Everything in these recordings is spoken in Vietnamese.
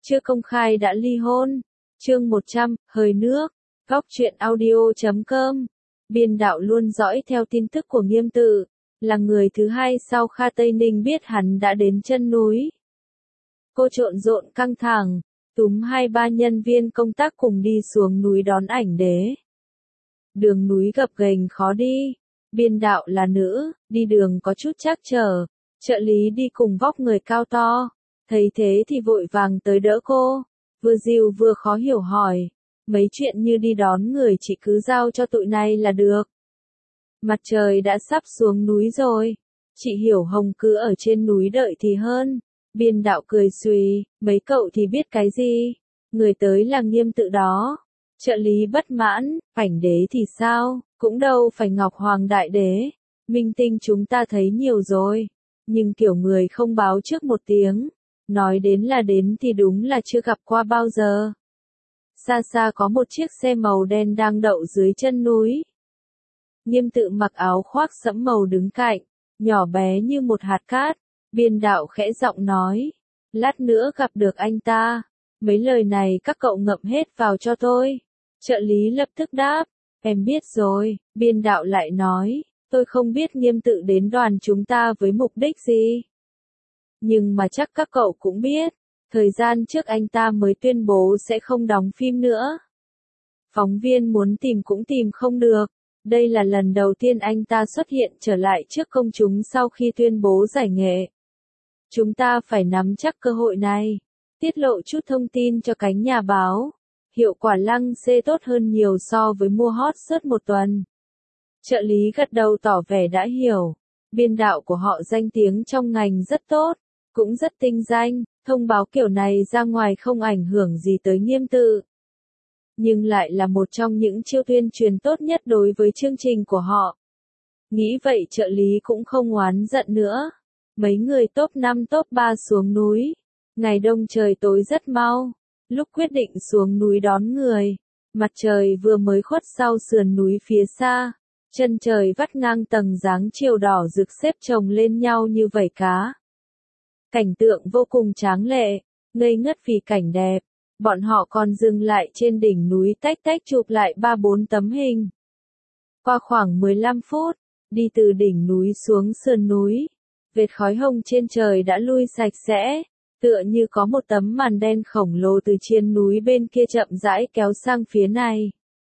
chưa công khai đã ly hôn. Chương 100, hơi nước. Góc truyện audio.com. Biên đạo luôn dõi theo tin tức của Nghiêm Tự, là người thứ hai sau Kha Tây Ninh biết hắn đã đến chân núi. Cô trộn rộn căng thẳng, túm 2-3 nhân viên công tác cùng đi xuống núi đón ảnh đế. Đường núi gập ghềnh khó đi, biên đạo là nữ, đi đường có chút trắc trở, trợ lý đi cùng vóc người cao to, thấy thế thì vội vàng tới đỡ cô, vừa dìu vừa khó hiểu hỏi, mấy chuyện như đi đón người chị cứ giao cho tụi này là được. Mặt trời đã sắp xuống núi rồi, chị Hiểu Hồng cứ ở trên núi đợi thì hơn. Biên đạo cười xùy, mấy cậu thì biết cái gì, người tới là Nghiêm Tự đó. Trợ lý bất mãn, ảnh đế thì sao, cũng đâu phải Ngọc Hoàng Đại Đế, minh tinh chúng ta thấy nhiều rồi, nhưng kiểu người không báo trước một tiếng, nói đến là đến thì đúng là chưa gặp qua bao giờ. Xa xa có một chiếc xe màu đen đang đậu dưới chân núi. Nghiêm Tự mặc áo khoác sẫm màu đứng cạnh, nhỏ bé như một hạt cát. Biên đạo khẽ giọng nói, lát nữa gặp được anh ta, mấy lời này các cậu ngậm hết vào cho tôi. Trợ lý lập tức đáp, em biết rồi. Biên đạo lại nói, tôi không biết Nghiêm Tự đến đoàn chúng ta với mục đích gì. Nhưng mà chắc các cậu cũng biết, thời gian trước anh ta mới tuyên bố sẽ không đóng phim nữa. Phóng viên muốn tìm cũng tìm không được. Đây là lần đầu tiên anh ta xuất hiện trở lại trước công chúng sau khi tuyên bố giải nghệ. Chúng ta phải nắm chắc cơ hội này, tiết lộ chút thông tin cho cánh nhà báo. Hiệu quả lăng xê tốt hơn nhiều so với mua hot search một tuần. Trợ lý gật đầu tỏ vẻ đã hiểu. Biên đạo của họ danh tiếng trong ngành rất tốt, cũng rất tinh danh, thông báo kiểu này ra ngoài không ảnh hưởng gì tới Nghiêm Tự. Nhưng lại là một trong những chiêu tuyên truyền tốt nhất đối với chương trình của họ. Nghĩ vậy trợ lý cũng không oán giận nữa. Mấy người top 5 top 3 xuống núi. Ngày đông trời tối rất mau. Lúc quyết định xuống núi đón người, mặt trời vừa mới khuất sau sườn núi phía xa. Chân trời vắt ngang tầng dáng chiều đỏ rực xếp chồng lên nhau như vảy cá. Cảnh tượng vô cùng tráng lệ, ngây ngất vì cảnh đẹp. Bọn họ còn dừng lại trên đỉnh núi tách tách chụp lại 3-4 tấm hình. Qua khoảng 15 phút, đi từ đỉnh núi xuống sườn núi. Vệt khói hồng trên trời đã lui sạch sẽ, tựa như có một tấm màn đen khổng lồ từ trên núi bên kia chậm rãi kéo sang phía này.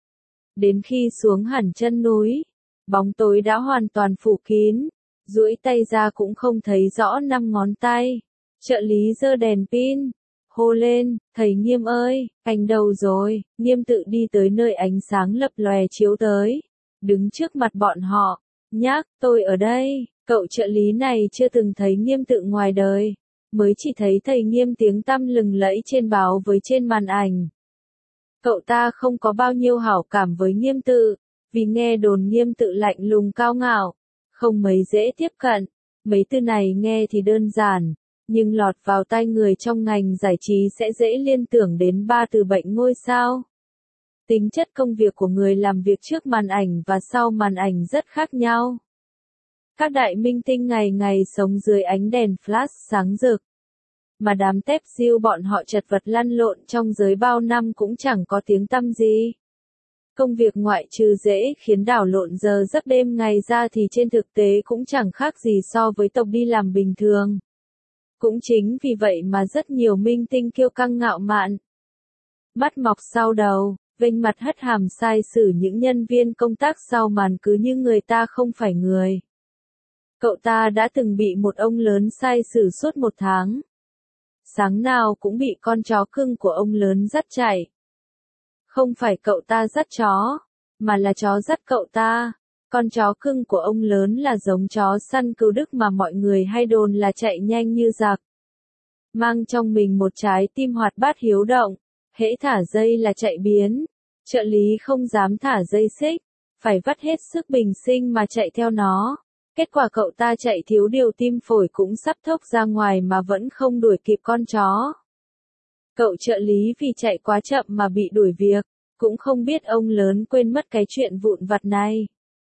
Đến khi xuống hẳn chân núi, bóng tối đã hoàn toàn phủ kín, duỗi tay ra cũng không thấy rõ 5 ngón tay. Trợ lý giơ đèn pin, hô lên, thầy Nghiêm ơi, anh đâu rồi? Nghiêm Tự đi tới nơi ánh sáng lập lòe chiếu tới, đứng trước mặt bọn họ, nhắc, tôi ở đây. Cậu trợ lý này chưa từng thấy Nghiêm Tự ngoài đời, mới chỉ thấy thầy Nghiêm tiếng tăm lừng lẫy trên báo với trên màn ảnh. Cậu ta không có bao nhiêu hảo cảm với Nghiêm Tự, vì nghe đồn Nghiêm Tự lạnh lùng cao ngạo, không mấy dễ tiếp cận. Mấy từ này nghe thì đơn giản, nhưng lọt vào tai người trong ngành giải trí sẽ dễ liên tưởng đến 3 từ bệnh ngôi sao. Tính chất công việc của người làm việc trước màn ảnh và sau màn ảnh rất khác nhau. Các đại minh tinh ngày ngày sống dưới ánh đèn flash sáng rực. Mà đám tép diêu bọn họ chật vật lăn lộn trong giới bao năm cũng chẳng có tiếng tăm gì. Công việc ngoại trừ dễ khiến đảo lộn giờ giấc đêm ngày ra thì trên thực tế cũng chẳng khác gì so với tộc đi làm bình thường. Cũng chính vì vậy mà rất nhiều minh tinh kiêu căng ngạo mạn. Mắt mọc sau đầu, vênh mặt hất hàm sai xử những nhân viên công tác sau màn cứ như người ta không phải người. Cậu ta đã từng bị một ông lớn sai xử suốt 1 tháng. Sáng nào cũng bị con chó cưng của ông lớn dắt chạy. Không phải cậu ta dắt chó, mà là chó dắt cậu ta. Con chó cưng của ông lớn là giống chó săn cừu Đức mà mọi người hay đồn là chạy nhanh như giặc. Mang trong mình một trái tim hoạt bát hiếu động, hễ thả dây là chạy biến. Trợ lý không dám thả dây xích, phải vắt hết sức bình sinh mà chạy theo nó. Kết quả cậu ta chạy thiếu điều tim phổi cũng sắp thốc ra ngoài mà vẫn không đuổi kịp con chó. Cậu trợ lý vì chạy quá chậm mà bị đuổi việc, cũng không biết ông lớn quên mất cái chuyện vụn vặt này.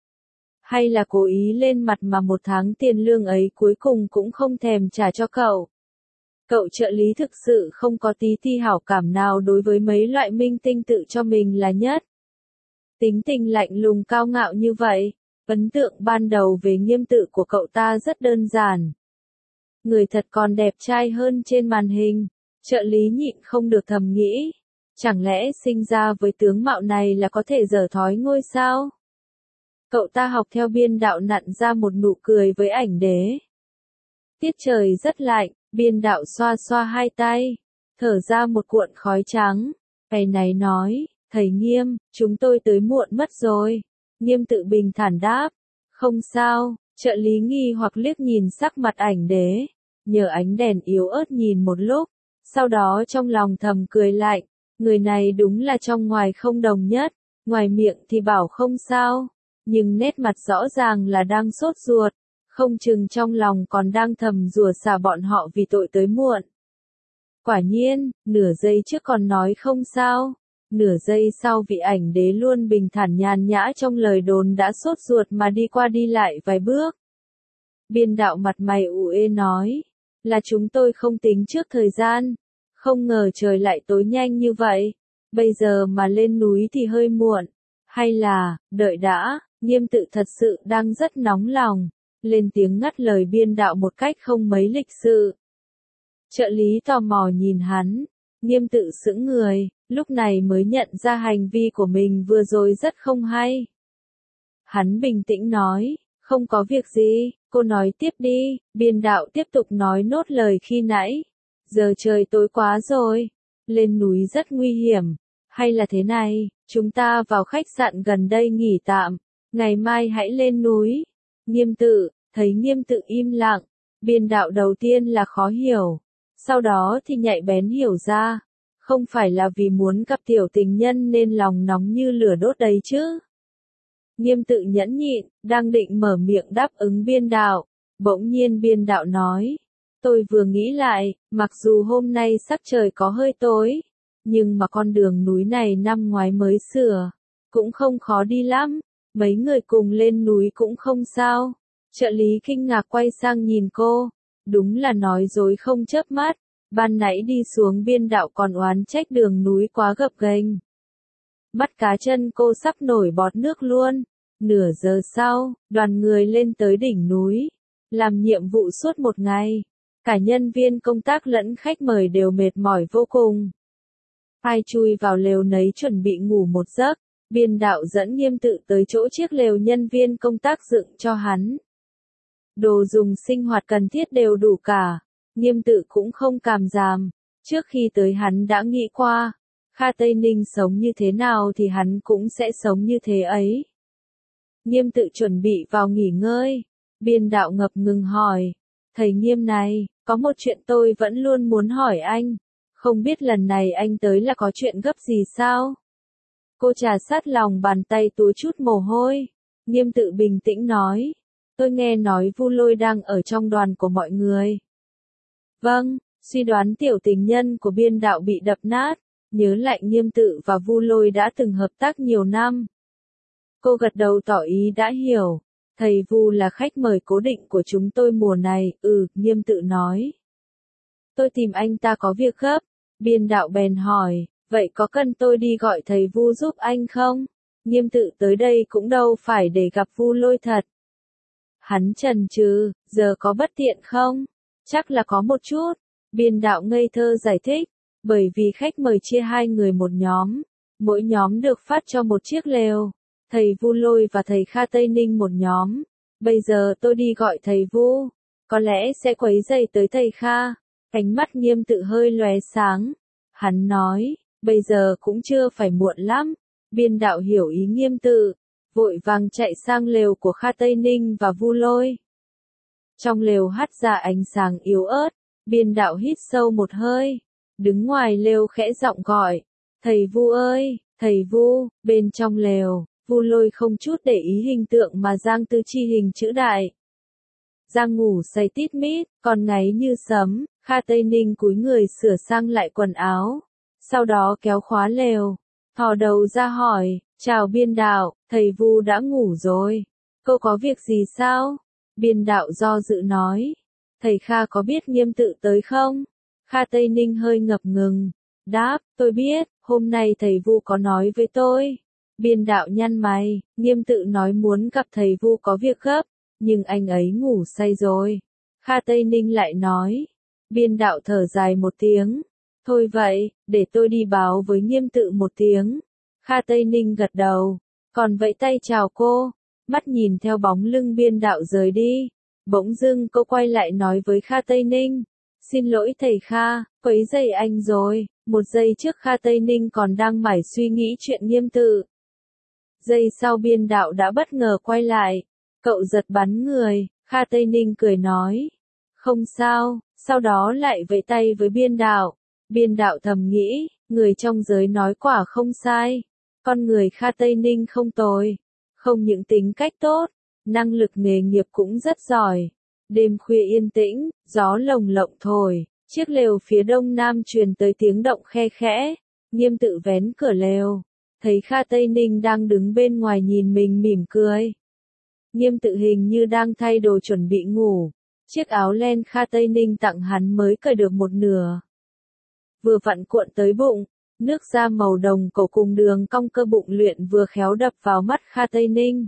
Hay là cố ý lên mặt mà 1 tháng tiền lương ấy cuối cùng cũng không thèm trả cho cậu. Cậu trợ lý thực sự không có tí ti hảo cảm nào đối với mấy loại minh tinh tự cho mình là nhất. Tính tình lạnh lùng cao ngạo như vậy, ấn tượng ban đầu về Nghiêm Tự của cậu ta rất đơn giản. Người thật còn đẹp trai hơn trên màn hình, trợ lý nhịn không được thầm nghĩ. Chẳng lẽ sinh ra với tướng mạo này là có thể dở thói ngôi sao? Cậu ta học theo biên đạo nặn ra một nụ cười với ảnh đế. Tiết trời rất lạnh, biên đạo xoa xoa hai tay, thở ra một cuộn khói trắng. Ngày này nói, thầy Nghiêm, chúng tôi tới muộn mất rồi. Nghiêm Tự bình thản đáp, không sao, trợ lý nghi hoặc liếc nhìn sắc mặt ảnh đế, nhờ ánh đèn yếu ớt nhìn một lúc, sau đó trong lòng thầm cười lạnh, người này đúng là trong ngoài không đồng nhất, ngoài miệng thì bảo không sao, nhưng nét mặt rõ ràng là đang sốt ruột, không chừng trong lòng còn đang thầm rủa xả bọn họ vì tội tới muộn. Quả nhiên, nửa giây trước còn nói không sao. Nửa giây sau vị ảnh đế luôn bình thản nhàn nhã trong lời đồn đã sốt ruột mà đi qua đi lại vài bước. Biên đạo mặt mày ủ ê nói, là chúng tôi không tính trước thời gian, không ngờ trời lại tối nhanh như vậy, bây giờ mà lên núi thì hơi muộn, hay là, đợi đã, Nghiêm Tự thật sự đang rất nóng lòng, lên tiếng ngắt lời biên đạo một cách không mấy lịch sự. Trợ lý tò mò nhìn hắn, Nghiêm Tự sững người. Lúc này mới nhận ra hành vi của mình vừa rồi rất không hay. Hắn bình tĩnh nói, không có việc gì, cô nói tiếp đi, biên đạo tiếp tục nói nốt lời khi nãy. Giờ trời tối quá rồi, lên núi rất nguy hiểm, hay là thế này, chúng ta vào khách sạn gần đây nghỉ tạm, ngày mai hãy lên núi. Nghiêm Tự, thấy Nghiêm Tự im lặng, biên đạo đầu tiên là khó hiểu, sau đó thì nhạy bén hiểu ra. Không phải là vì muốn gặp tiểu tình nhân nên lòng nóng như lửa đốt đấy chứ. Nghiêm Tự nhẫn nhịn, đang định mở miệng đáp ứng biên đạo. Bỗng nhiên biên đạo nói. Tôi vừa nghĩ lại, mặc dù hôm nay sắc trời có hơi tối, nhưng mà con đường núi này năm ngoái mới sửa, cũng không khó đi lắm, mấy người cùng lên núi cũng không sao. Trợ lý kinh ngạc quay sang nhìn cô, đúng là nói dối không chớp mắt. Ban nãy đi xuống biên đạo còn oán trách đường núi quá gập ghềnh. Mắt cá chân cô sắp nổi bọt nước luôn. Nửa giờ sau, đoàn người lên tới đỉnh núi, làm nhiệm vụ suốt một ngày. Cả nhân viên công tác lẫn khách mời đều mệt mỏi vô cùng. Ai chui vào lều nấy chuẩn bị ngủ một giấc, biên đạo dẫn Nghiêm Tự tới chỗ chiếc lều nhân viên công tác dựng cho hắn. Đồ dùng sinh hoạt cần thiết đều đủ cả. Nghiêm Tự cũng không càm giảm, trước khi tới hắn đã nghĩ qua, Kha Tây Ninh sống như thế nào thì hắn cũng sẽ sống như thế ấy. Nghiêm Tự chuẩn bị vào nghỉ ngơi, biên đạo ngập ngừng hỏi, thầy Nghiêm này, có một chuyện tôi vẫn luôn muốn hỏi anh, không biết lần này anh tới là có chuyện gấp gì sao? Cô trà sát lòng bàn tay túa chút mồ hôi, Nghiêm Tự bình tĩnh nói, tôi nghe nói Vu Lôi đang ở trong đoàn của mọi người. Vâng, suy đoán tiểu tình nhân của biên đạo bị đập nát, nhớ lại Nghiêm Tự và Vu Lôi đã từng hợp tác nhiều năm. Cô gật đầu tỏ ý đã hiểu, thầy Vu là khách mời cố định của chúng tôi mùa này, Nghiêm Tự nói. Tôi tìm anh ta có việc gấp, biên đạo bèn hỏi, vậy có cần tôi đi gọi thầy Vu giúp anh không? Nghiêm Tự tới đây cũng đâu phải để gặp Vu Lôi thật. Hắn chần chừ, giờ có bất tiện không? Chắc là có một chút, biên đạo ngây thơ giải thích, bởi vì khách mời chia hai người một nhóm, mỗi nhóm được phát cho một chiếc lều, thầy Vu Lôi và thầy Kha Tây Ninh một nhóm, bây giờ tôi đi gọi thầy Vu, có lẽ sẽ quấy rầy tới thầy Kha, ánh mắt Nghiêm Tự hơi lóe sáng, hắn nói, bây giờ cũng chưa phải muộn lắm, biên đạo hiểu ý Nghiêm Tự, vội vàng chạy sang lều của Kha Tây Ninh và Vu Lôi. Trong lều hắt ra ánh sáng yếu ớt, biên đạo hít sâu một hơi, đứng ngoài lều khẽ giọng gọi, thầy Vu ơi, thầy Vu, bên trong lều, Vu Lôi không chút để ý hình tượng mà Giang Tư Chi hình chữ đại. Giang ngủ say tít mít, còn ngáy như sấm, Kha Tây Ninh cúi người sửa sang lại quần áo, sau đó kéo khóa lều, thò đầu ra hỏi, chào biên đạo, thầy Vu đã ngủ rồi, cô có việc gì sao? Biên đạo do dự nói, thầy Kha có biết Nghiêm Tự tới không? Kha Tây Ninh hơi ngập ngừng, đáp, tôi biết, hôm nay thầy Vu có nói với tôi. Biên đạo nhăn mày, Nghiêm Tự nói muốn gặp thầy Vu có việc gấp, nhưng anh ấy ngủ say rồi. Kha Tây Ninh lại nói. Biên đạo thở dài một tiếng. Thôi vậy, để tôi đi báo với Nghiêm Tự một tiếng. Kha Tây Ninh gật đầu, còn vẫy tay chào cô, mắt nhìn theo bóng lưng biên đạo rời đi. Bỗng dưng cô quay lại nói với Kha Tây Ninh. Xin lỗi thầy Kha, quấy rầy anh rồi. Một giây trước Kha Tây Ninh còn đang mải suy nghĩ chuyện Nghiêm Tự. Giây sau biên đạo đã bất ngờ quay lại. Cậu giật bắn người, Kha Tây Ninh cười nói. Không sao, sau đó lại vẫy tay với biên đạo. Biên đạo thầm nghĩ, người trong giới nói quả không sai. Con người Kha Tây Ninh không tồi. Không những tính cách tốt, năng lực nghề nghiệp cũng rất giỏi. Đêm khuya yên tĩnh, gió lồng lộng thổi, chiếc lều phía đông nam truyền tới tiếng động khe khẽ. Nghiêm Tự vén cửa lều, thấy Kha Tây Ninh đang đứng bên ngoài nhìn mình mỉm cười. Nghiêm Tự hình như đang thay đồ chuẩn bị ngủ. Chiếc áo len Kha Tây Ninh tặng hắn mới cởi được một nửa. Vừa vặn cuộn tới bụng, nước da màu đồng cổ cùng đường cong cơ bụng luyện vừa khéo đập vào mắt Kha Tây Ninh.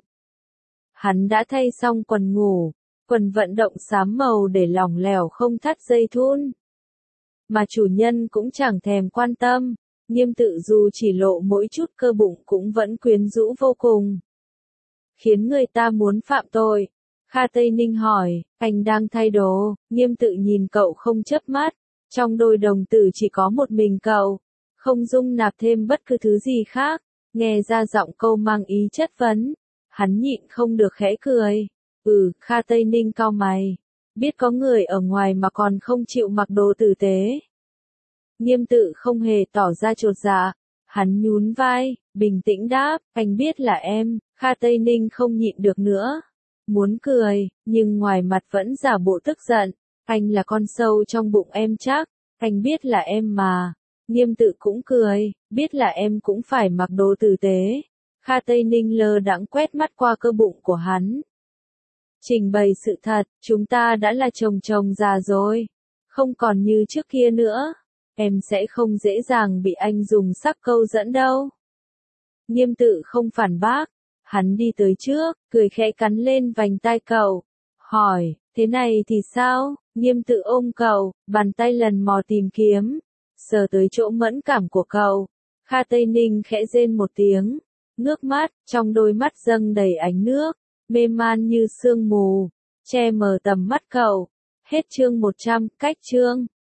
Hắn đã thay xong quần ngủ, quần vận động xám màu để lỏng lẻo không thắt dây thun. Mà chủ nhân cũng chẳng thèm quan tâm, Nghiêm Tự dù chỉ lộ mỗi chút cơ bụng cũng vẫn quyến rũ vô cùng. Khiến người ta muốn phạm tội. Kha Tây Ninh hỏi, anh đang thay đồ, Nghiêm Tự nhìn cậu không chớp mắt, trong đôi đồng tử chỉ có một mình cậu, không dung nạp thêm bất cứ thứ gì khác, nghe ra giọng câu mang ý chất vấn, hắn nhịn không được khẽ cười. Kha Tây Ninh cau mày, biết có người ở ngoài mà còn không chịu mặc đồ tử tế. Nghiêm Tự không hề tỏ ra chột dạ, hắn nhún vai, bình tĩnh đáp, anh biết là em. Kha Tây Ninh không nhịn được nữa, muốn cười, nhưng ngoài mặt vẫn giả bộ tức giận, anh là con sâu trong bụng em chắc, anh biết là em mà. Nghiêm Tự cũng cười, biết là em cũng phải mặc đồ tử tế. Kha Tây Ninh lơ đãng quét mắt qua cơ bụng của hắn. Trình bày sự thật, chúng ta đã là chồng già rồi, không còn như trước kia nữa, em sẽ không dễ dàng bị anh dùng sắc câu dẫn đâu. Nghiêm Tự không phản bác, hắn đi tới trước, cười khẽ cắn lên vành tai cậu, hỏi, thế này thì sao? Nghiêm Tự ôm cậu, bàn tay lần mò tìm kiếm, sờ tới chỗ mẫn cảm của cậu. Kha Tây Ninh khẽ rên một tiếng, ngước mắt, trong đôi mắt dâng đầy ánh nước, mê man như sương mù, che mờ tầm mắt cậu. Hết chương 100, cách chương.